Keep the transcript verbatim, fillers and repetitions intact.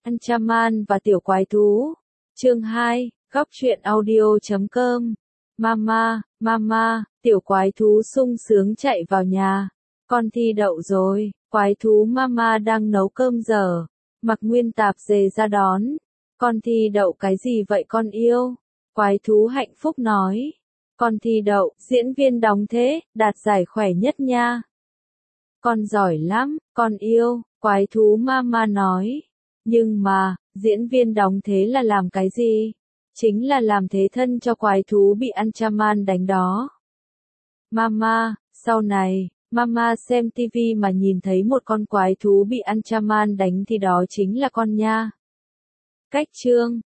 Anchaman và tiểu quái thú. Chương hai, góc truyện audio chấm com. Mama, mama, tiểu quái thú sung sướng chạy vào nhà. Con thi đậu rồi, quái thú mama đang nấu cơm giờ. Mặc Nguyên Tạp dề ra đón. Con thi đậu cái gì vậy con yêu? Quái thú hạnh phúc nói. Con thi đậu, diễn viên đóng thế, đạt giải khỏe nhất nha. Con giỏi lắm, con yêu, quái thú mama nói. Nhưng mà, diễn viên đóng thế là làm cái gì? Chính là làm thế thân cho quái thú bị Anchaman đánh đó. Mama, sau này, mama xem tivi mà nhìn thấy một con quái thú bị Anchaman đánh thì đó chính là con nha. Cách chương,